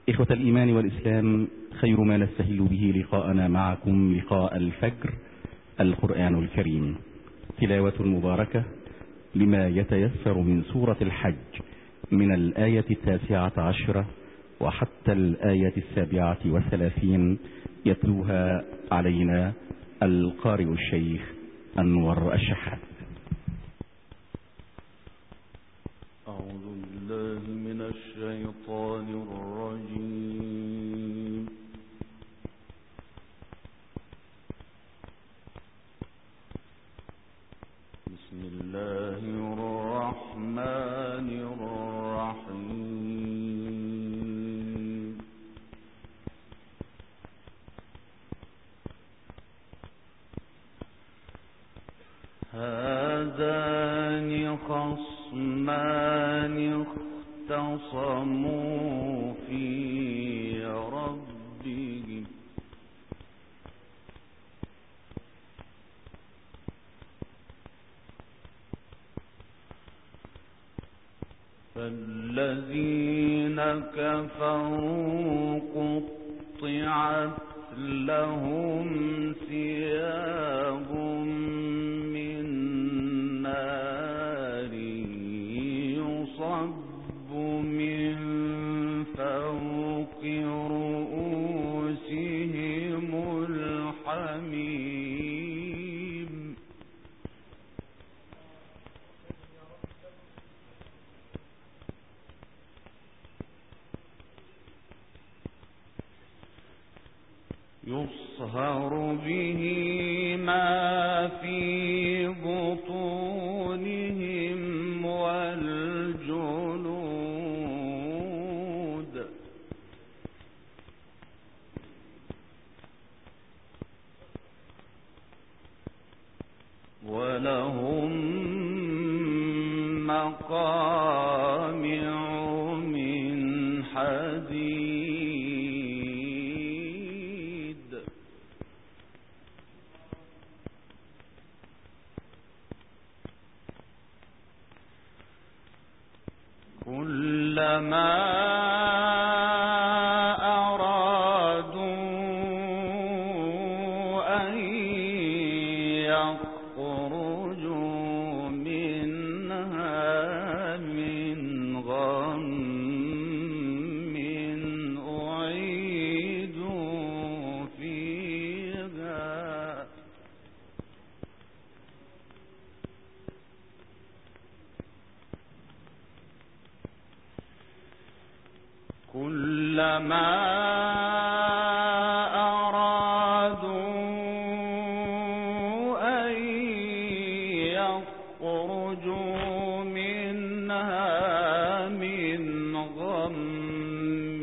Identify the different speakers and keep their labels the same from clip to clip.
Speaker 1: إخوة الإيمان والإسلام، خير ما نستهل به لقاءنا معكم لقاء الفجر القرآن الكريم، تلاوة مباركة لما يتيسر من سورة الحج من الآية 19 وحتى الآية 37 يتلوها علينا القارئ الشيخ أنور الشحات.
Speaker 2: أعوذ بالله من الشيطان الرجيم. بسم الله الرحمن الرحيم. هذان خصمان اختصموا في ربهم فالذين كفروا قطعت لهم ثياب من نار يصب من فوق رؤوسهم الحميم يصهر به ما في بطونهم والجلود ولهم مقامع من حديد كلما أرادوا أن يخرجوا منها من غم أعيدوا فيها كلما أرادوا أن يخرجوا منها من غم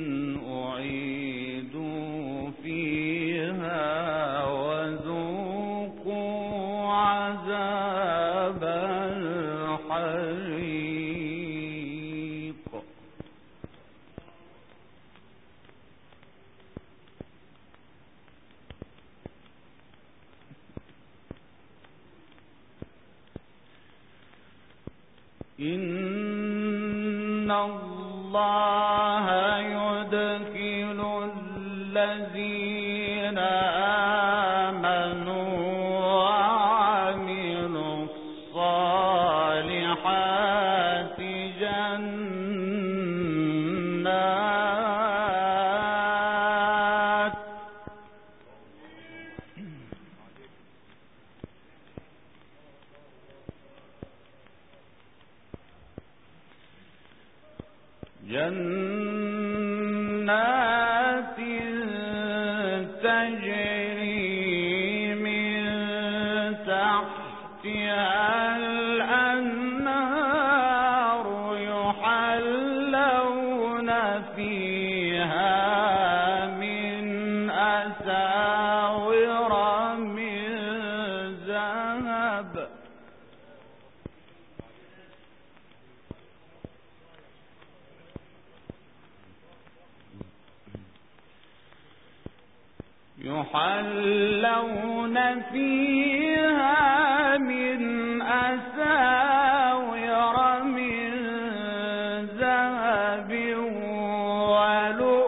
Speaker 2: أعيدوا فيها وذوقوا عذاب الحريق إن الله يدخل الذين آمنوا وعملوا الصالحات جنات تجري من تحتها الأنهار يحلون فيها من أساور من ذهب يحلون فيها من أساور من ذهب ولؤلؤا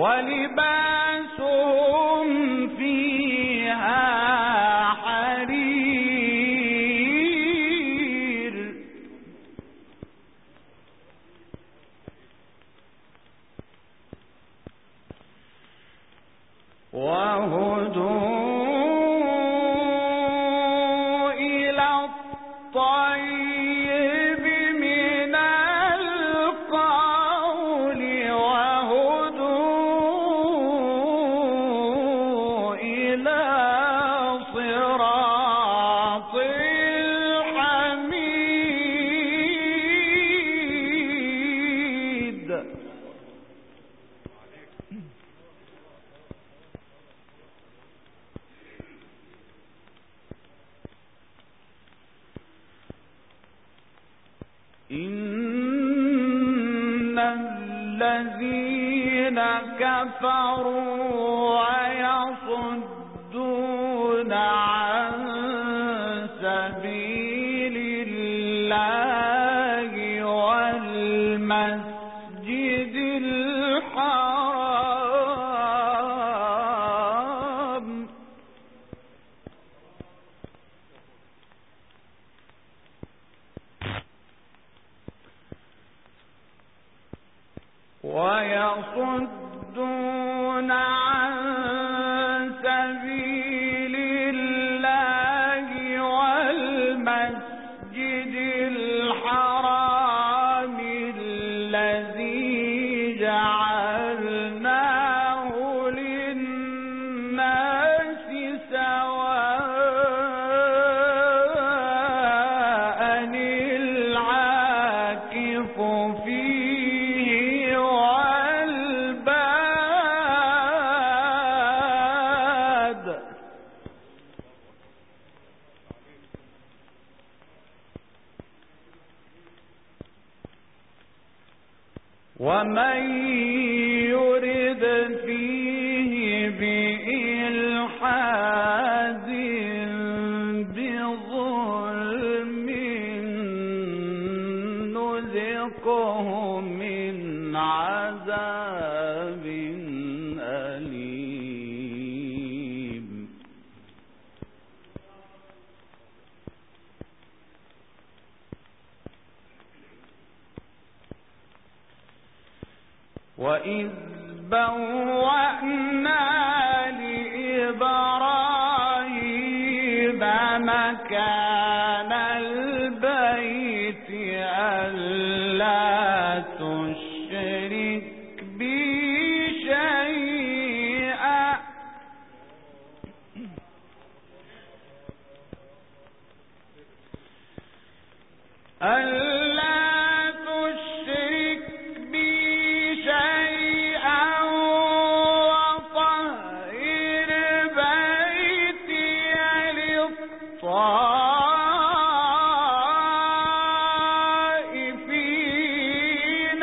Speaker 2: ولباسهم فيها حرير وهدوا إلى الطيب من القول وهدوا إلى صراط الحميد. إن الذين كفروا ويصدون عن سبيل الله والمسجد الحرام ويصدون عن سبيل الله والمسجد الحرام الذي جعلناه للناس سواء العاكف فيه والباد. ومن يرد فيه بإلحاد بظلم نذقه من عذاب أليم. وإذ بوأنا لإبراهيم مكان البيت ألا تشرك بي شيئا الطائفين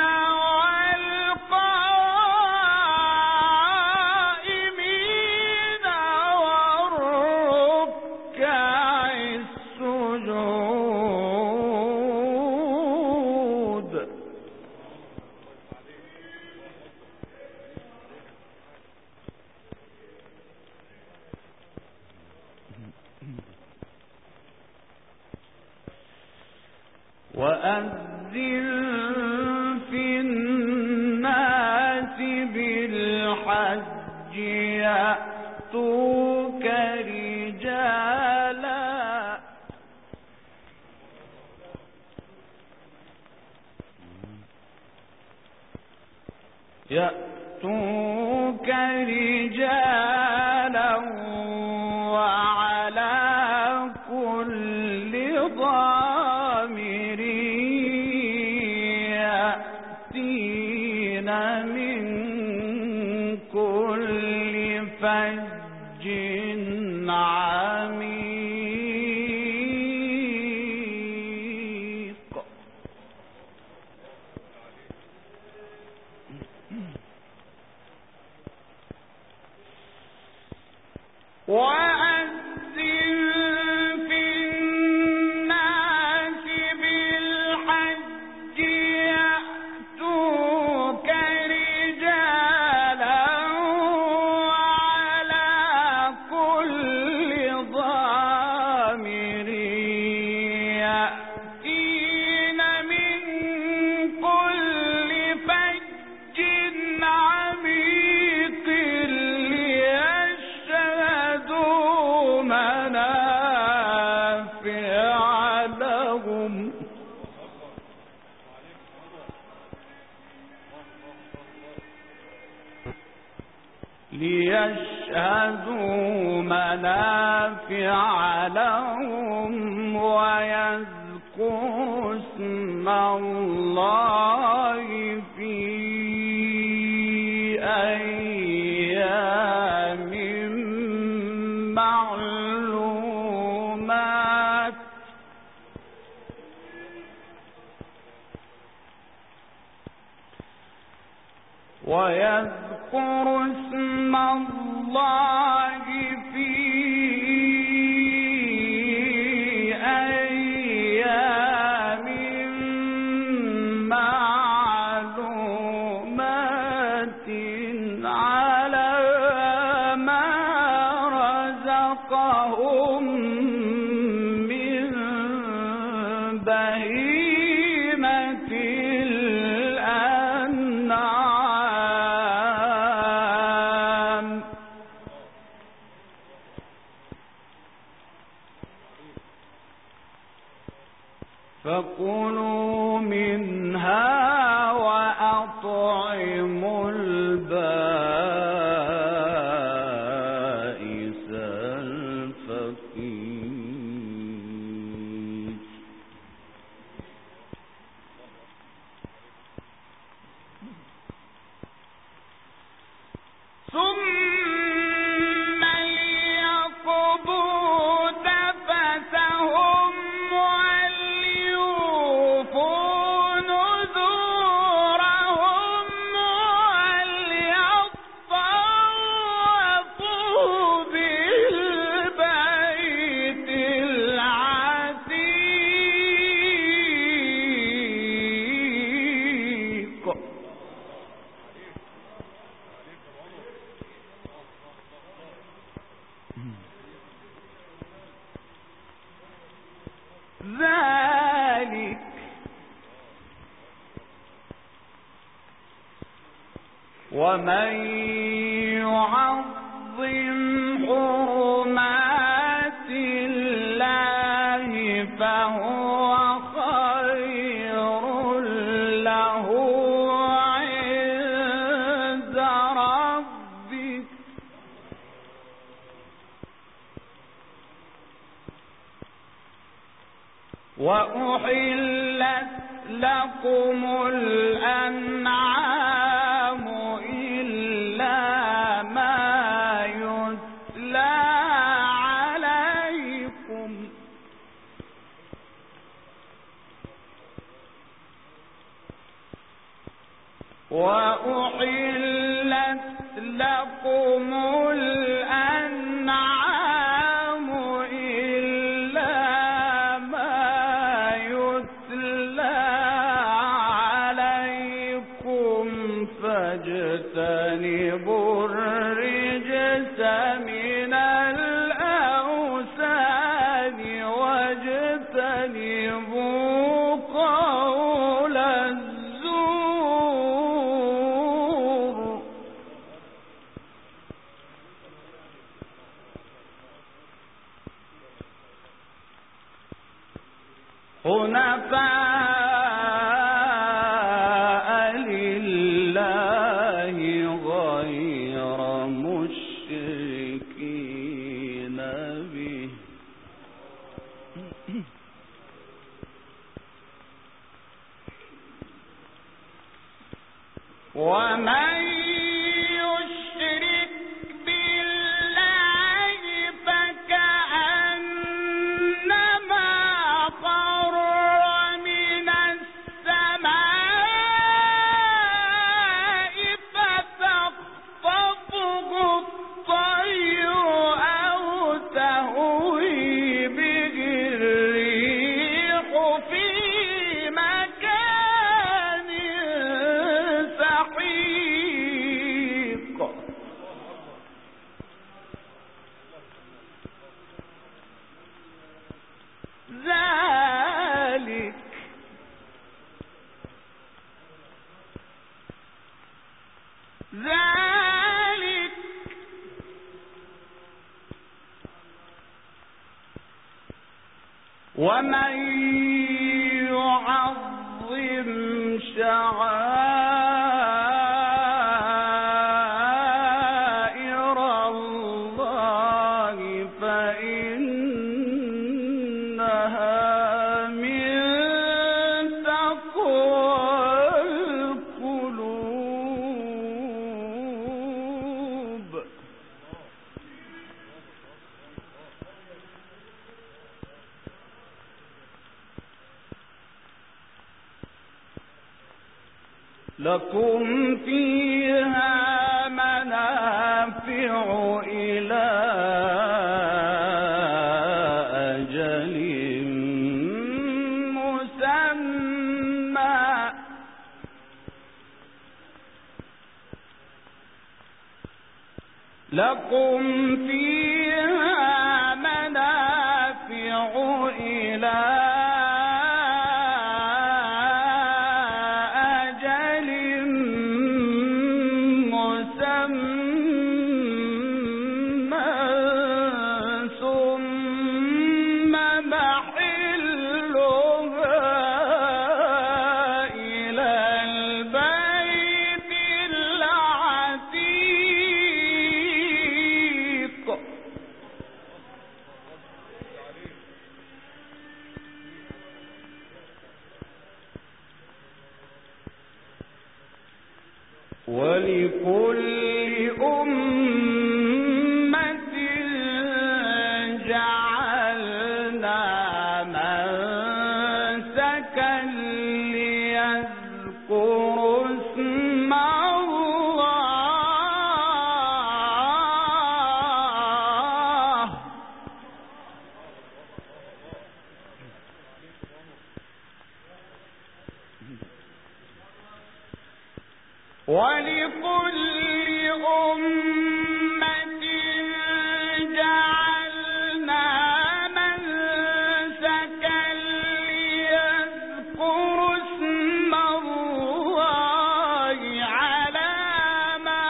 Speaker 2: والقائمين والركع السجود. وأذن في الناس بالحج يأتوك رجالا وعلى كل ضامر يأتين من كل فج عميق. وأذن في ليشهدوا منافع لهم ويذكروا اسم الله في أيام معلومات ويذكر اسم الله في أيام معلومات على ما رزقهم من بهيمة الأنعام فكلوا منها وأطعموا البائس الفقير ثم ليقضوا تفثهم وليوفوا نذورهم وليطوفوا بالبيت العتيق ذلك ومن يعظم حرمات الله فهو خير له عند ربه وأحلت لكم الأنعام إلا ما يتلى عليكم وأحلت لكم الأنعام إلا ما يتلى عليكم فاجتنبوا الرجس من الأوثان واجتنبوا قول الزور حنفاء لله غير مشركين به ومن يشرك بالله فكأنما خر من السماء فتخطفه الطير أو تهوي به الريح في مكان سحيق ذلك ومن يعظم شعائر الله لكم فيها منافع إلى أجل مسمى لكم فيها منافع إلى ولكل أمة جعلنا منسكا ليذكروا اسم الله ولكل أمة جعلنا منسكا ليذكروا اسم الله على ما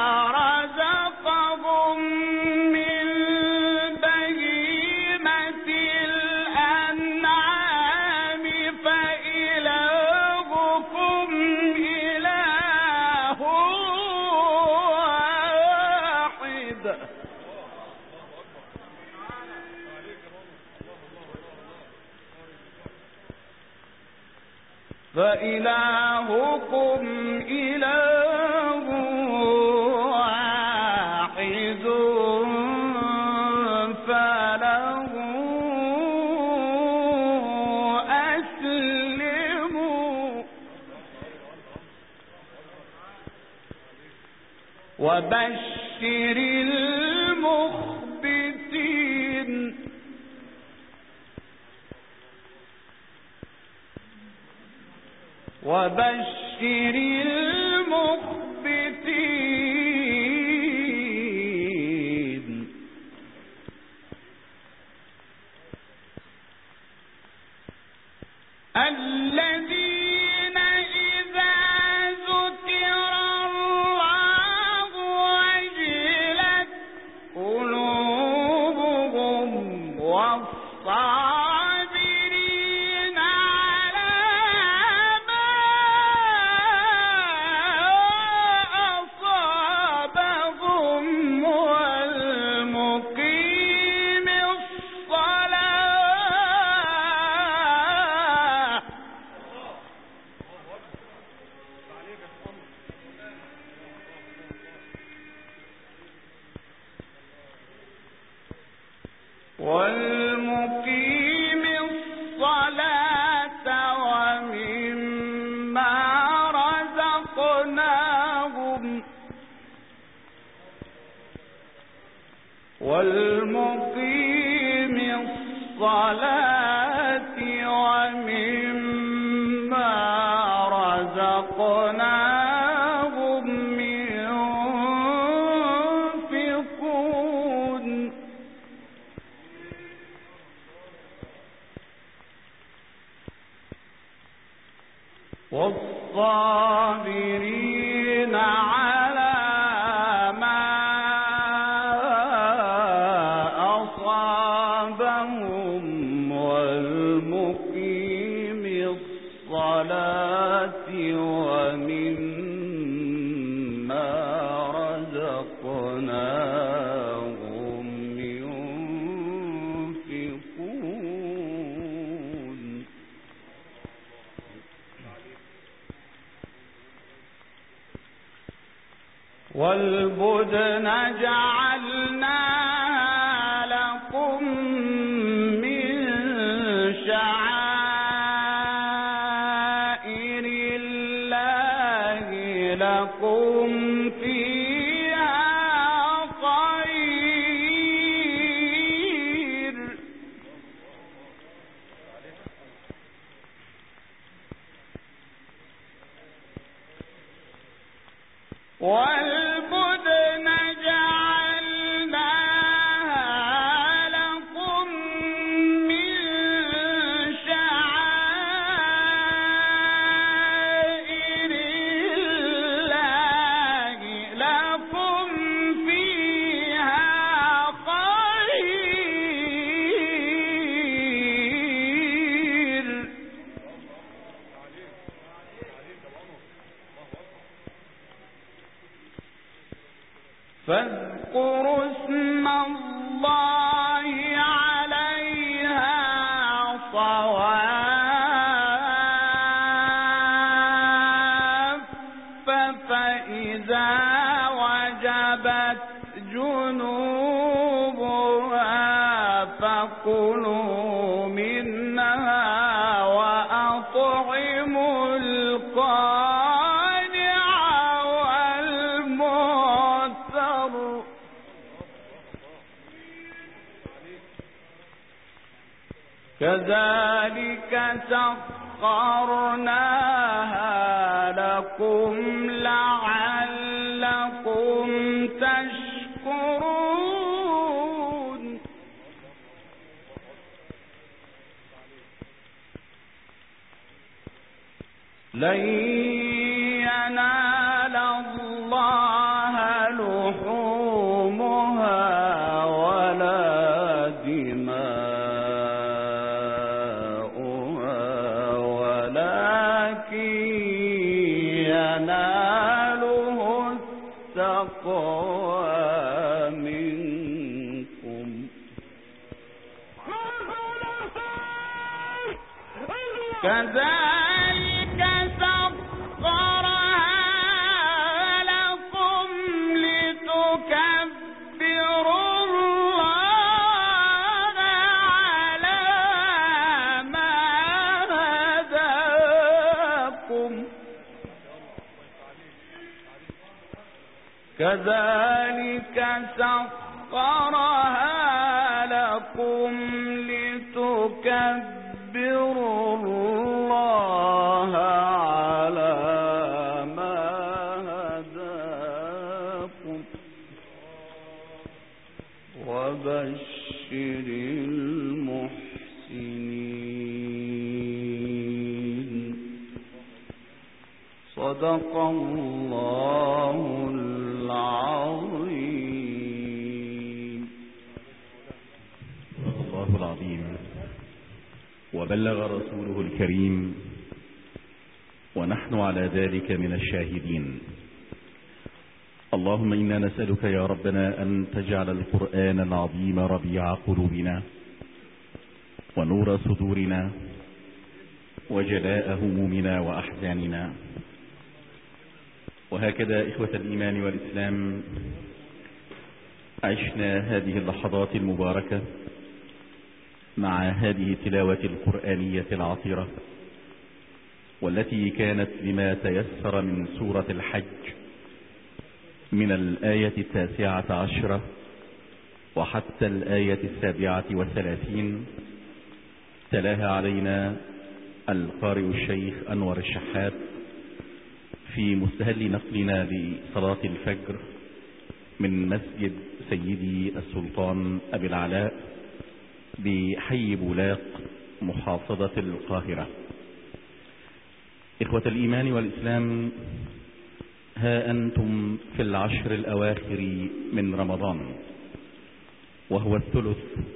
Speaker 2: رزقهم من بهيمة الأنعام فإلهكم إله واحد فإلهكم إله واحد فله أسلموا وبشر المخبتين وبشر المخبتين الذين إذا ذكر الله وجلت قلوبهم والصابرين على ما أصابهم والمقيم الصلاة والمقيم الصلاة ومما رزقناهم والمقيم الصلاة ومما رزقناهم ينفقون والصابرين على ما أصابهم والمقيم الصلاة ومما رزقناهم ينفقون والبدن جعلناها لكم من شعائر الله لكم فيها خير والبدن جعلناها لكم من شعائر الله لكم فيها خير فاذكروا اسم الله عليها صواف فإذا وجبت جنوبها فكلوا منها وأطعموا القانع والمعتر كذلك سخرناها لكم لعلكم تشكرون لن ينال الله لحومها ولا دماؤها ولكن يناله التقوى منكم كذلك سخرها لكم لتكبروا الله على ما هداكم كذلك سخرها لكم لتكبروا الله على ما هداكم وبشر المحسنين صدق الله العظيم
Speaker 1: الله العظيم وبلغ رسوله الكريم ونحن على ذلك من الشاهدين. اللهم إنا نسألك يا ربنا أن تجعل القرآن العظيم ربيع قلوبنا ونور صدورنا وجلاء همومنا وأحزاننا. وهكذا إخوة الإيمان والإسلام عشنا هذه اللحظات المباركة مع هذه التلاوة القرآنية العطرة والتي كانت بما تيسر من سورة الحج من الآية 19 وحتى الآية 37 تلاها علينا القارئ الشيخ أنور الشحات في مستهل نقلنا لصلاة الفجر من مسجد سيدي السلطان أبي العلاء بحي بولاق محافظة القاهرة. إخوة الإيمان والإسلام، ها أنتم في العشر الأواخر من رمضان، وهو الثلث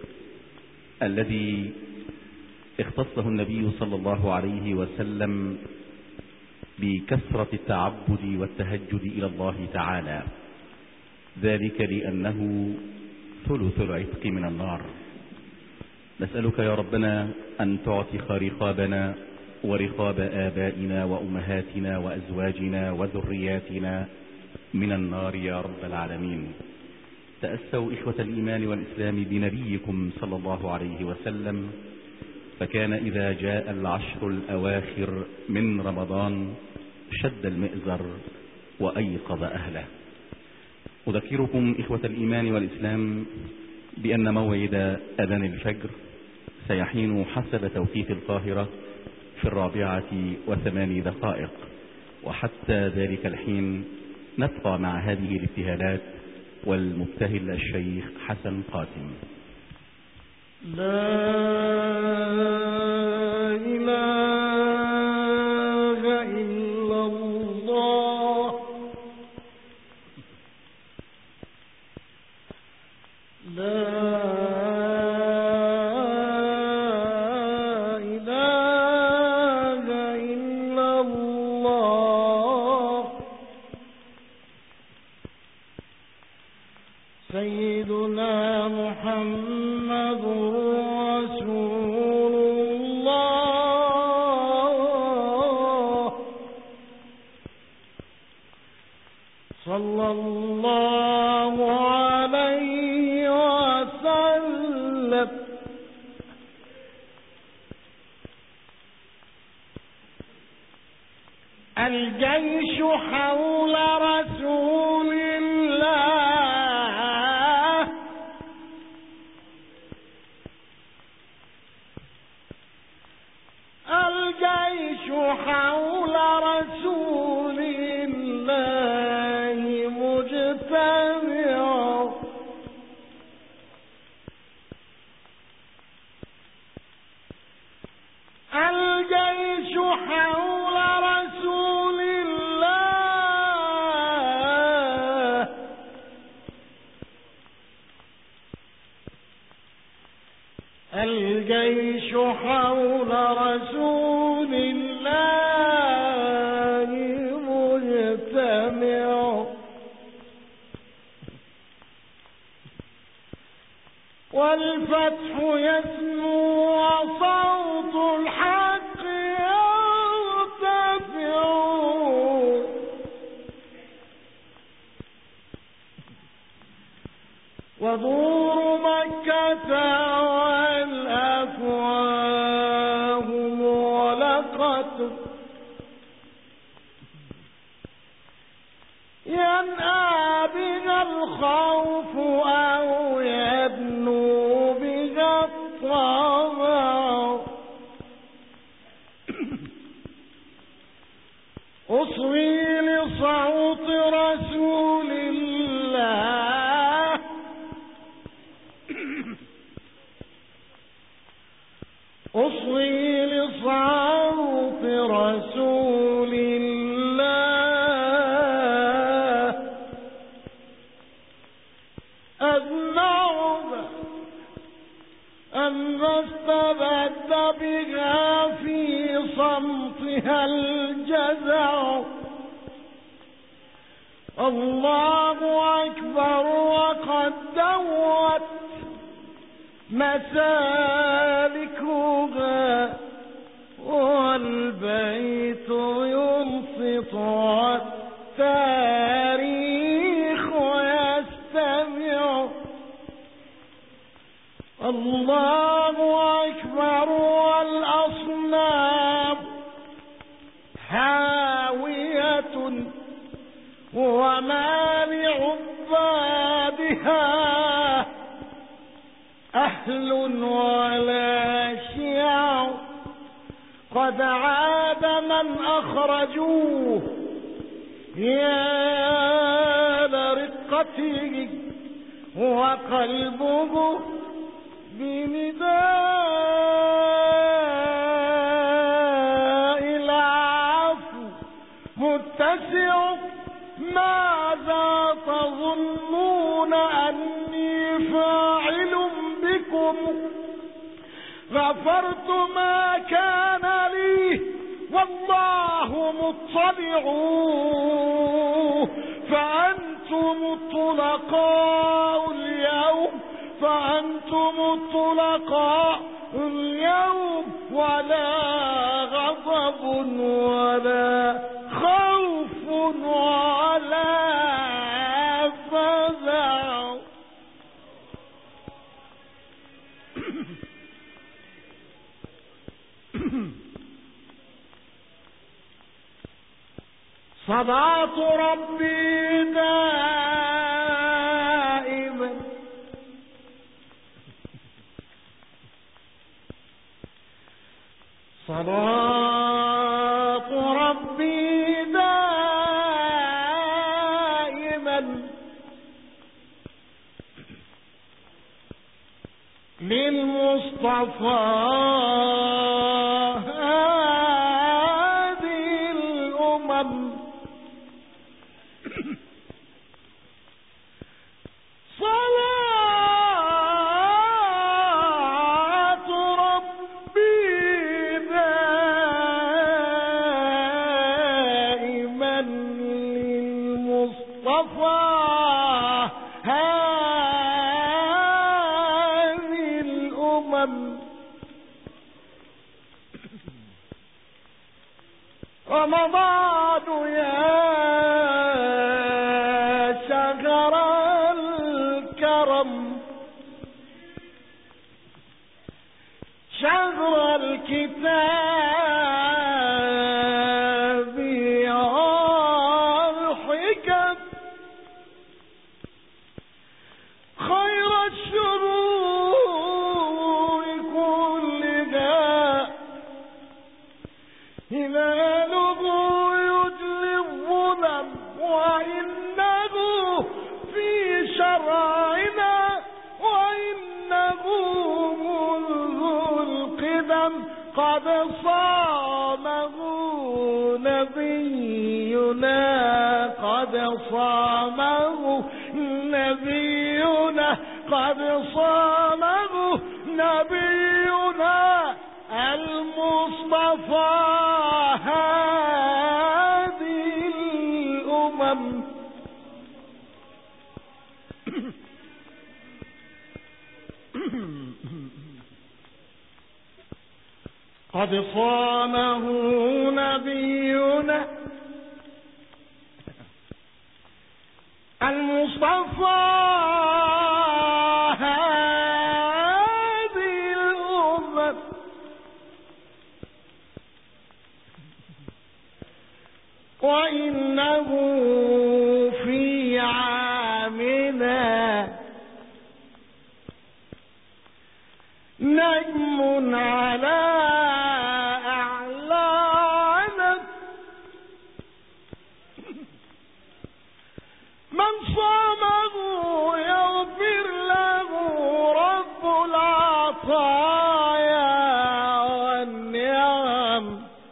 Speaker 1: الذي اختصه النبي صلى الله عليه وسلم بكثرة التعبد والتهجد إلى الله تعالى، ذلك لأنه ثلث العتق من النار. نسألك يا ربنا أن تعتق رقابنا ورقاب آبائنا وأمهاتنا وأزواجنا وذرياتنا من النار يا رب العالمين. تأسوا إخوة الإيمان والإسلام بنبيكم صلى الله عليه وسلم، فكان إذا جاء العشر الأواخر من رمضان شد المئزر وأيقظ أهله. أذكركم إخوة الإيمان والإسلام بأن موعد أذان الفجر سيحين حسب توقيت القاهرة في 4:08، وحتى ذلك الحين نبقى مع هذه الابتهالات والمبتهل الشيخ حسن قاسم.
Speaker 2: لا إله إلا الله لا إله إلا الله سيدنا محمد رسول الله صلى الله عليه وسلم. الجيش حول رسول الله الجيش حول رسول الله مجتمع الجيش حول رسول الله الجيش حول رسول الله مجتمع والفتح يسمو وصوت الحق يرتفع ودور مكة والأفواه مغلقة ينأى بها الخوف أو يدنو بها الطمع أصغي لصوت رسول الله أصغي لصوت رسول الله أذنب أن استبد بها في صمتها الجزع الله أكبر وقد دوت مسالكها والبيت ينصت والتاريخ يستمع الله أكبر والأصنام حاوية وما لعبادها أهل ولا شيع قد عاد من أخرجوه يا لرقته وقلبه بنداء العفو متسع ماذا تظنون أني فاعل بكم غفرت ما كان لي والله مطلع فأنتم الطلقاء اليوم ولا غضب ولا خوف ولا فزع صلاة ربي دائما صلاة ربي دائما للمصطفى هذه الأمم صلاة ربي دائما للمصطفى هذه الأمم رمضان يا شهر الكرم شهر الكتاب والحكم خير الشرور كلها هلاله يجلي الظلم وإنه في شرعنا وإنه منذ القدم قد صامه نبينا قد صامه نبينا قد صامه نبينا المصطفى هذه الأمم قد صامه نبينا المصطفى هذه الأمم وإنه في عامنا نجم على أعلانا من صامه يغفر له رب العطايا والنعم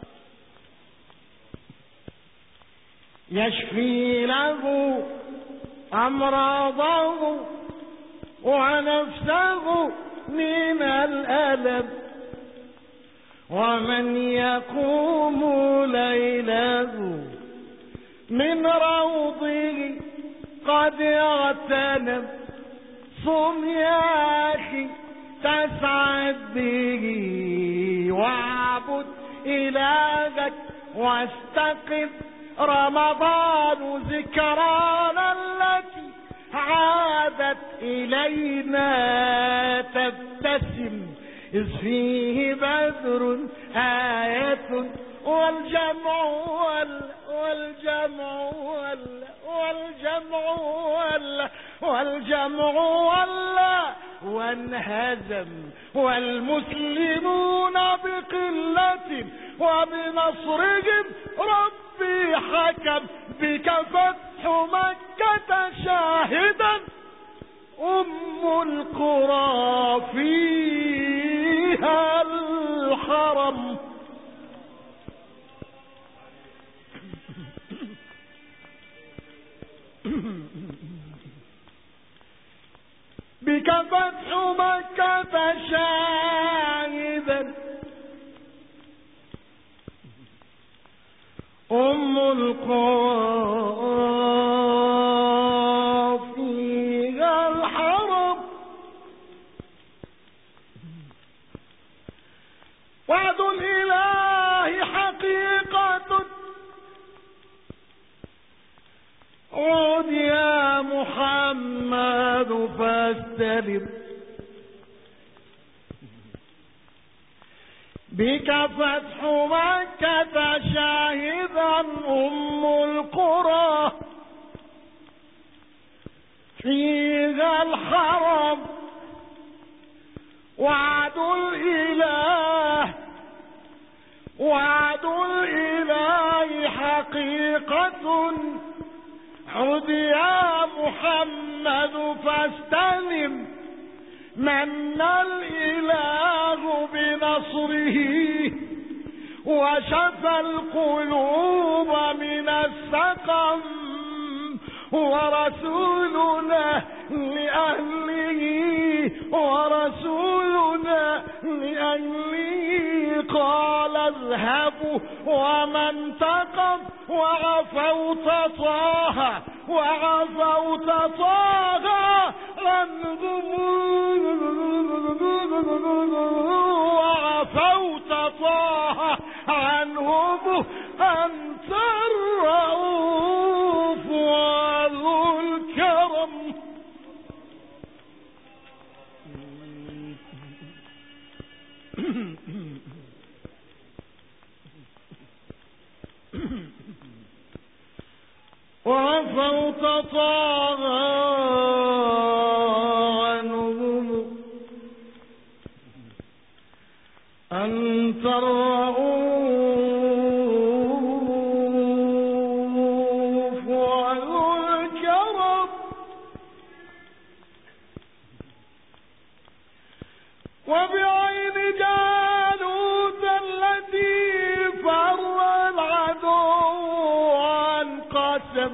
Speaker 2: يشفي له أمراضه ونفسه من الألم ومن يقوم ليله من روضه قد اغتنم صم يا أخي تسعد به واعبد إلهك واستقم رمضان ذكرانا التي عادت إلينا تبتسم إذ فيه بدر آية والجمع وانهزم والمسلمون بقلة وبنصرهم ربي حكم بك فتح مكة شاهدا القرى فيها الحرم بك فتح مكة شاهدا القرى فيها الحرم وعد الإله حقيقة عد يا محمد فاستلم بك فتح مكة شاهدا أم القرى فيها الحرم وعد الإله حقيقة عد يا محمد فاستلم من الإله بنصره وشفى القلوب من السقم ورسولنا لأهله قال اذهبوا ومن تقف وعفوت طه عنهم أنت الرؤوف وذو الكرم. وعفوت طه عنهم أنت الرؤوف وذو الكرم. وبعين جالوت التي فر العدو وانقسم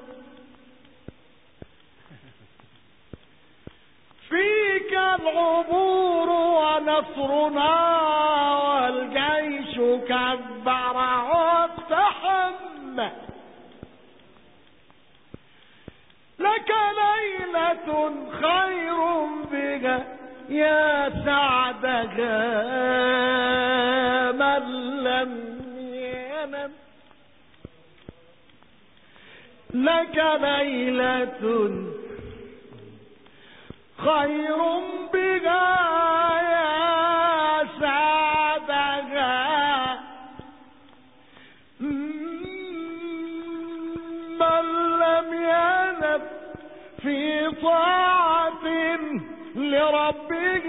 Speaker 2: فيك العبور ونصرنا والجيش كبر واقتحم لك ليلة خير بها يا سعدها من لم ينم لك ليلة خير بها يا سعدها من لم ينم في طاعة لربه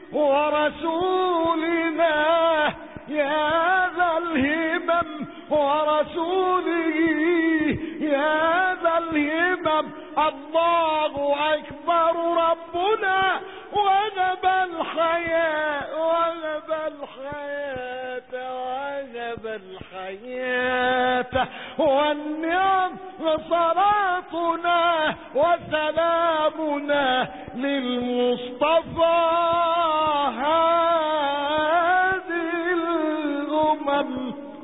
Speaker 2: ورسولنا يا ذا الهمم ورسوله يا ذا الهمم. الله أكبر ربنا وهب الحياة والنعم صلاتنا وسلامنا للمصطفى هذه الأمم.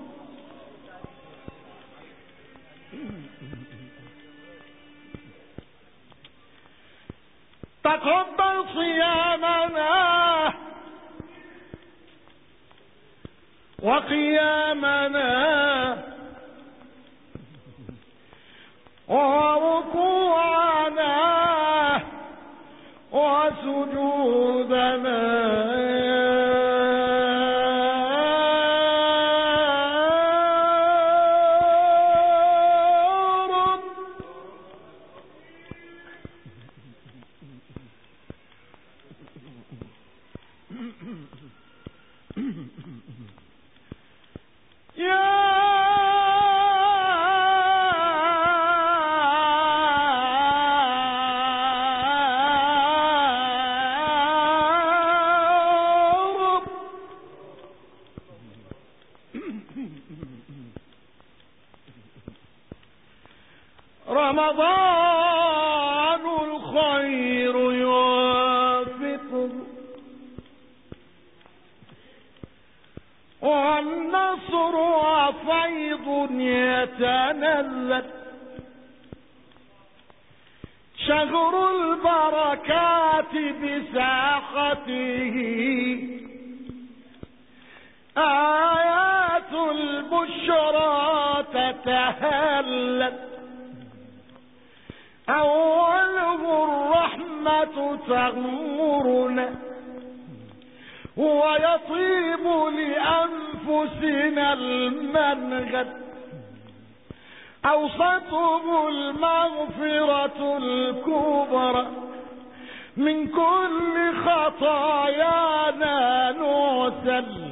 Speaker 2: تقبل صيامنا وقيامنا وركوعنا وسجودنا رمضان الخير يوافقه والنصر وفيض يتنزل شهر البركات بساحته آيات البشرى تتهلل أوله الرحمة تغمرنا ويطيب لأمرنا أنفسنا المنغد أوسطهم المغفرة الكبرى من كل خطايانا نغسل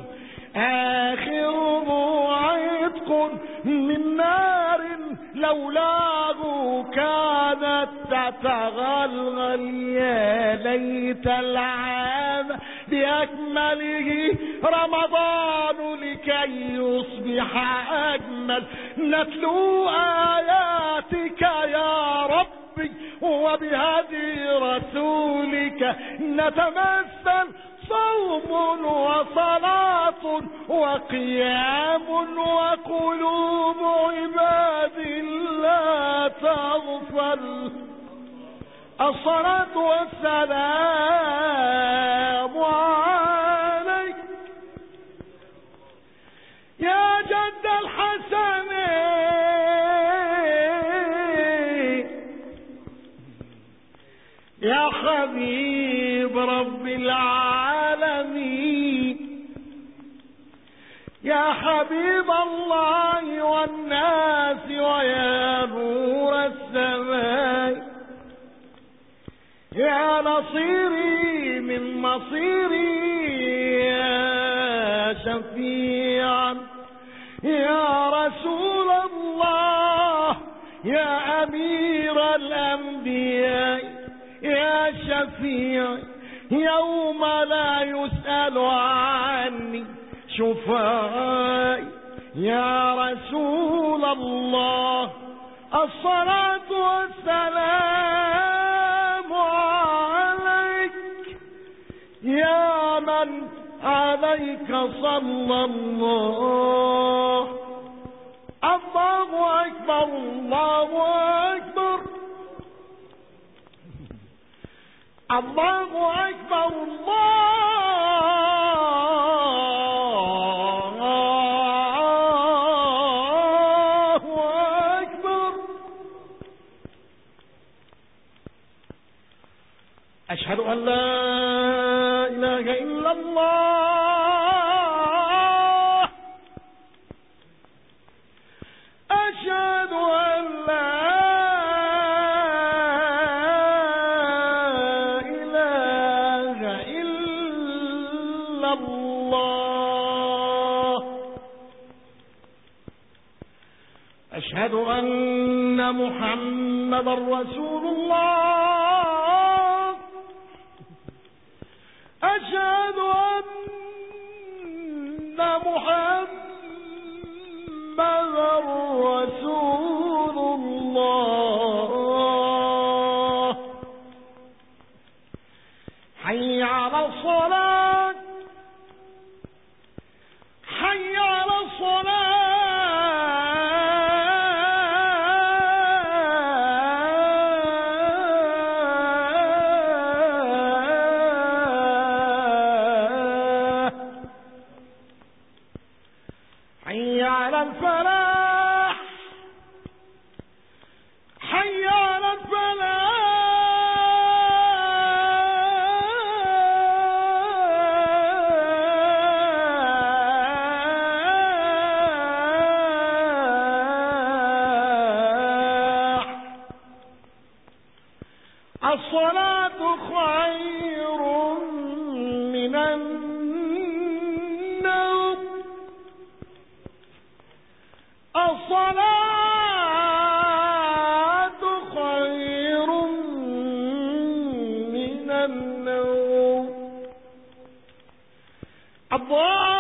Speaker 2: آخره عتق من نار لولاه كانت تتغلغل. يا ليت العام بأكمله رمضان لكي يصبح أجمل نتلو آياتك يا ربي وبهدي رسولك نتمثل صوم وصلاة وقيام وقلوب عباد لا تغفل. الصلاة والسلام عليك يا جد الحسن يا حبيب رب العالمين يا حبيب الله والناس ويا نور السماء يا نصيري من مصيري يا شفيعا يا رسول الله يا أمير الأنبياء يا شفيع يوم لا يسأل عني شفاعي يا رسول الله. الصلاة والسلام عليك يا من عليك صلى الله. الله أكبر الله أكبر الله أكبر الله أكبر. أشهد أن لا إله إلا الله أشهد أن لا أشهد أن محمد رسول الله أشهد أن محمد رسول الله. حي على الصلاة حي على الصلاة الفلاح حي على الفلاح الصلاة خير من النوم الصلاة خير من النوم. الله